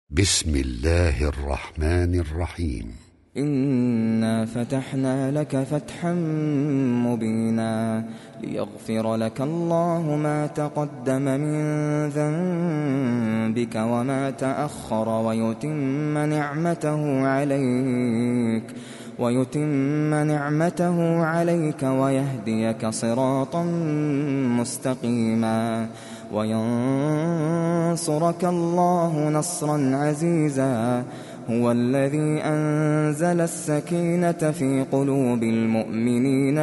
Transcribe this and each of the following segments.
بسم الله الرحمن الرحيم. إنا فتحنا لك فتحا مبينا ليغفر لك الله ما تقدم من ذنبك وما تأخر ويتم نعمته عليك ويهديك صراطا مستقيما وينصرك الله نصرا عزيزا. هو الذي أنزل السكينة في قلوب المؤمنين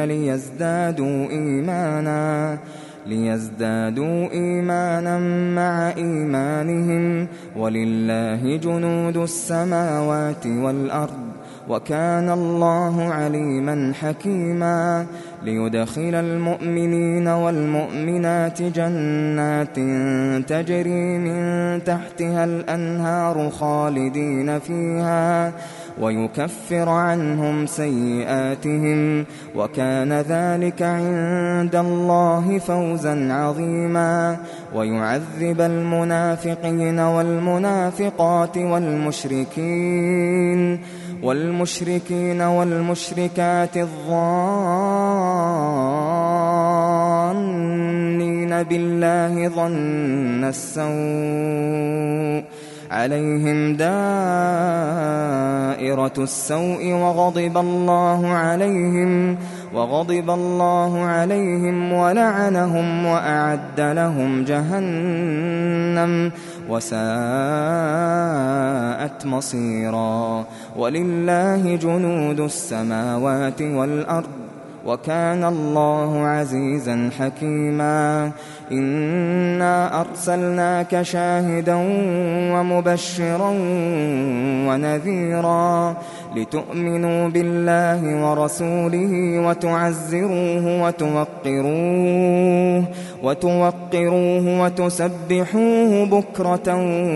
ليزدادوا إيمانا مع إيمانهم ولله جنود السماوات والأرض وكان الله عليما حكيما. ليدخل المؤمنين والمؤمنات جنات تجري من تحتها الأنهار خالدين فيها ويكفر عنهم سيئاتهم وكان ذلك عند الله فوزا عظيما. ويعذب المنافقين والمنافقات والمشركين والمشركات الظانين بالله ظن السوء عليهم دائرة السوء وغضب الله عليهم ولعنهم وأعد لهم جهنم وساءت مصيرا. ولله جنود السماوات والأرض وكان الله عزيزا حكيما. إنا أرسلناك شاهدا ومبشرا ونذيرا لتؤمنوا بالله ورسوله وتوقروه وتسبحوه بكرة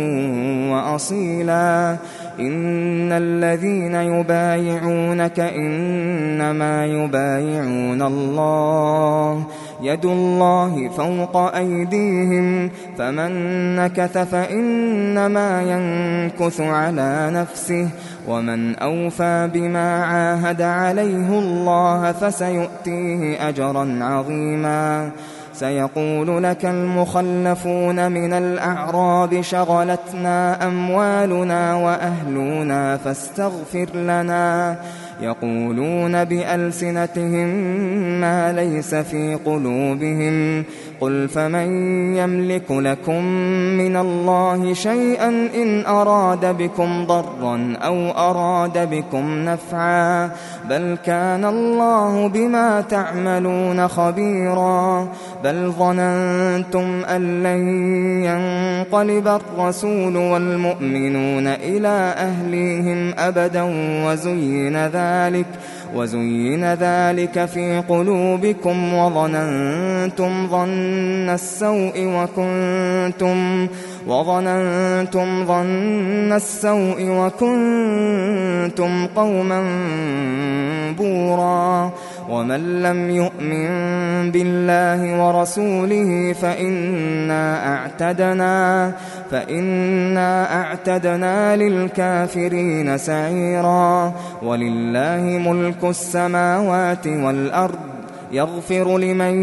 وأصيلا. إن الذين يبايعونك إنما يبايعون الله يد الله فوق أيديهم فمن نكث فإنما ينكث على نفسه ومن أوفى بما عاهد عليه الله فسيؤتيه أجرا عظيما. سيقول لك المخلفون من الأعراب شغلتنا أموالنا وأهلنا فاستغفر لنا يقولون بألسنتهم ما ليس في قلوبهم قل فمن يملك لكم من الله شيئا إن أراد بكم ضرا أو أراد بكم نفعا بل كان الله بما تعملون خبيرا. بل ظننتم أن لن ينقلب الرسول والمؤمنون إلى أهليهم أبدا وزين ذلك في قلوبكم وظننتم ظن السوء وكنتم قوما بورا. ومن لم يؤمن بالله ورسوله فإنا أعتدنا للكافرين سعيرا. ولله ملك السماوات والأرض يغفر لمن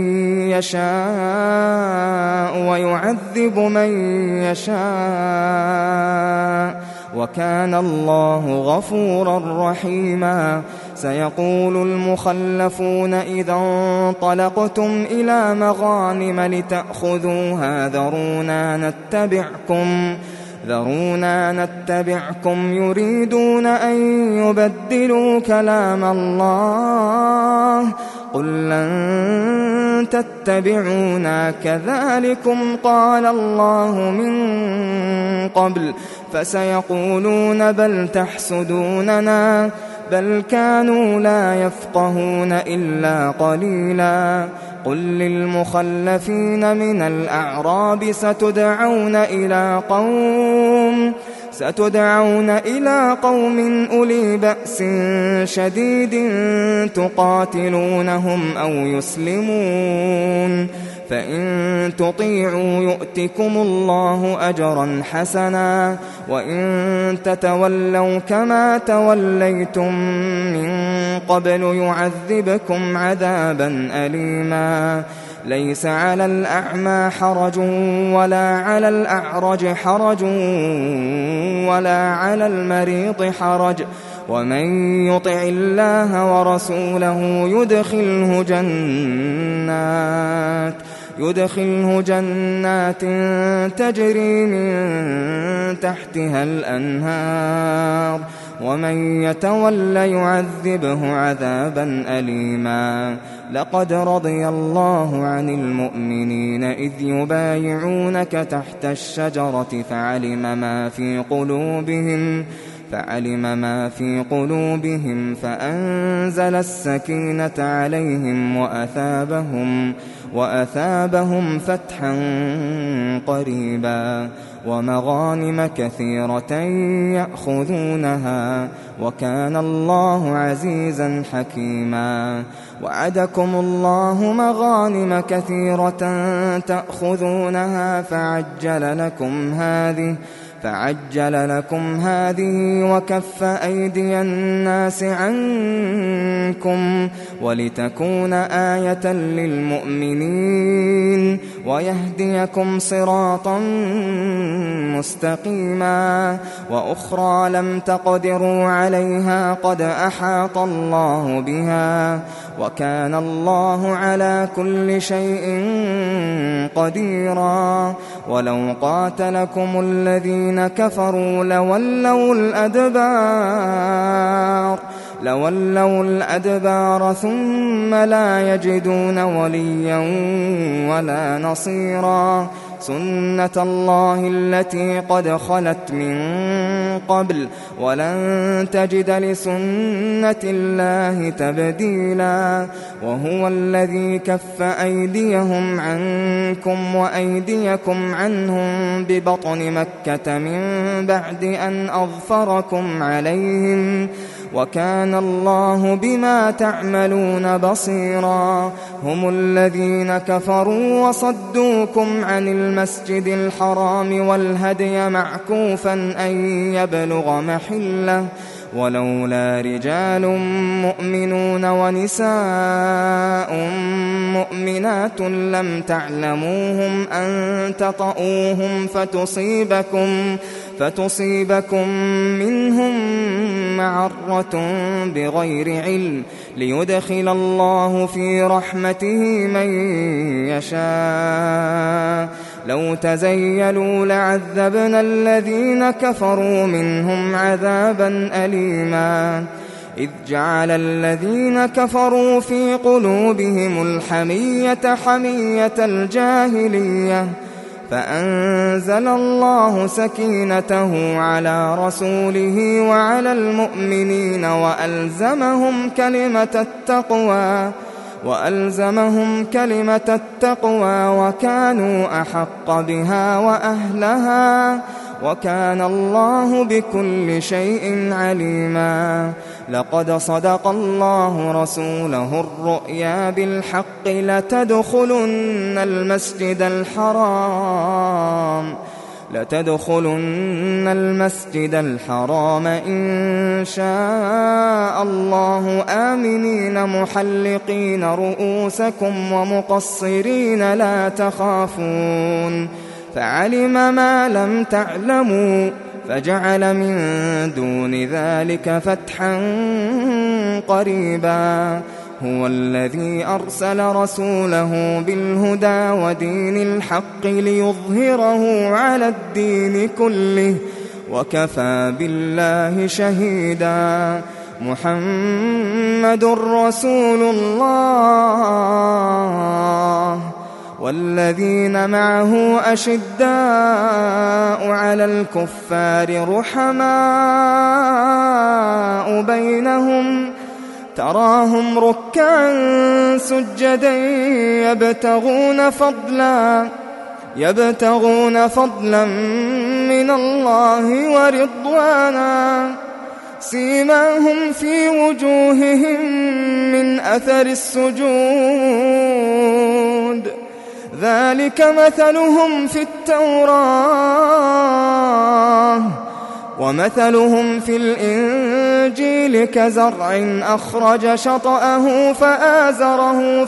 يشاء ويعذب من يشاء وكان الله غفورا رحيما. سيقول المخلفون إذا انطلقتم إلى مغانم لتأخذوها ذرونا نتبعكم يريدون أن يبدلوا كلام الله قل لن تتبعونا كذلكم قال الله من قبل فسيقولون بل تحسدوننا بل كانوا لا يفقهون إلا قليلا. قل ستدعون إلى قوم أولي بأس شديد تقاتلونهم أو يسلمون، فإن تطيعوا يؤتكم الله أجرا حسنا، وإن تتولوا كما توليتم من قبل يعذبكم عذابا أليما. ليس على الأعمى حرج ولا على الأعرج حرج ولا على المريض حرج، ومن يطع الله ورسوله يدخله جنات تجري من تحتها الأنهار، ومن يتول يعذبه عذابا أليما. لقد رضي الله عن المؤمنين إذ يبايعونك تحت الشجرة فعلم ما في قلوبهم فأنزل السكينة عليهم وأثابهم فتحا قريبا ومغانم كثيرة يأخذونها، وكان الله عزيزا حكيما. وعدكم الله مغانم كثيرة تأخذونها فعجل لكم هذه وكف أيدي الناس عنكم ولتكون آية للمؤمنين ويهديكم صراطا مستقيما. وأخرى لم تقدروا عليها قد أحاط الله بها، وكان الله على كل شيء قديرا. ولو قاتلكم الذين كفروا لولوا الأدبار ثم لا يجدون وليا ولا نصيرا. سنة الله التي قد خلت من قبل ولن تجد لسنة الله تبديلا. وهو الذي كف أيديهم عنكم وأيديكم عنهم ببطن مكة من بعد أن أظفركم عليهم، وكان الله بما تعملون بصيرا. هم الذين كفروا وصدوكم عن المسجد الحرام والهدي معكوفا أن يبلغ محله، ولولا رجال مؤمنون ونساء مؤمنات لم تعلموهم أن تطؤوهم فتصيبكم منهم معرة بغير علم ليدخل الله في رحمته من يشاء. لو تزيلوا لعذبنا الذين كفروا منهم عذابا أليما. إذ جعل الذين كفروا في قلوبهم الحمية حمية الجاهلية، فأنزل الله سكينته على رسوله وعلى المؤمنين وألزمهم كلمة التقوى وكانوا أحق بها وأهلها، وكان الله بكل شيء عليما. لقد صدق الله رسوله الرؤيا بالحق لتدخلن المسجد الحرام إن شاء الله آمنين محلقين رؤوسكم ومقصرين لا تخافون، فعلم ما لم تعلموا فجعل من دون ذلك فتحا قريبا. هو الذي أرسل رسوله بالهدى ودين الحق ليظهره على الدين كله وكفى بالله شهيدا. محمد رسول الله والذين معه أشداء على الكفار رحماء بينهم، تراهم ركعا سجدا يبتغون فضلا من الله ورضوانا سيماهم في وجوههم من أثر السجود ذلك مثلهم في التوراة ومثلهم في الإنجيل كزرع أخرج شطأه فآزره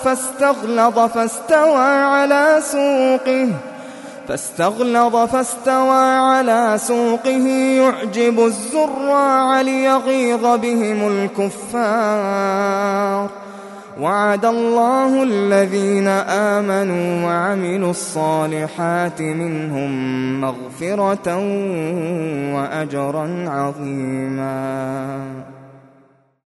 فاستغلظ فاستوى على سوقه يعجب الزراع ليغيظ بهم الكفار وعد الله الذين آمنوا وعملوا الصالحات منهم مغفرة وأجرا عظيما.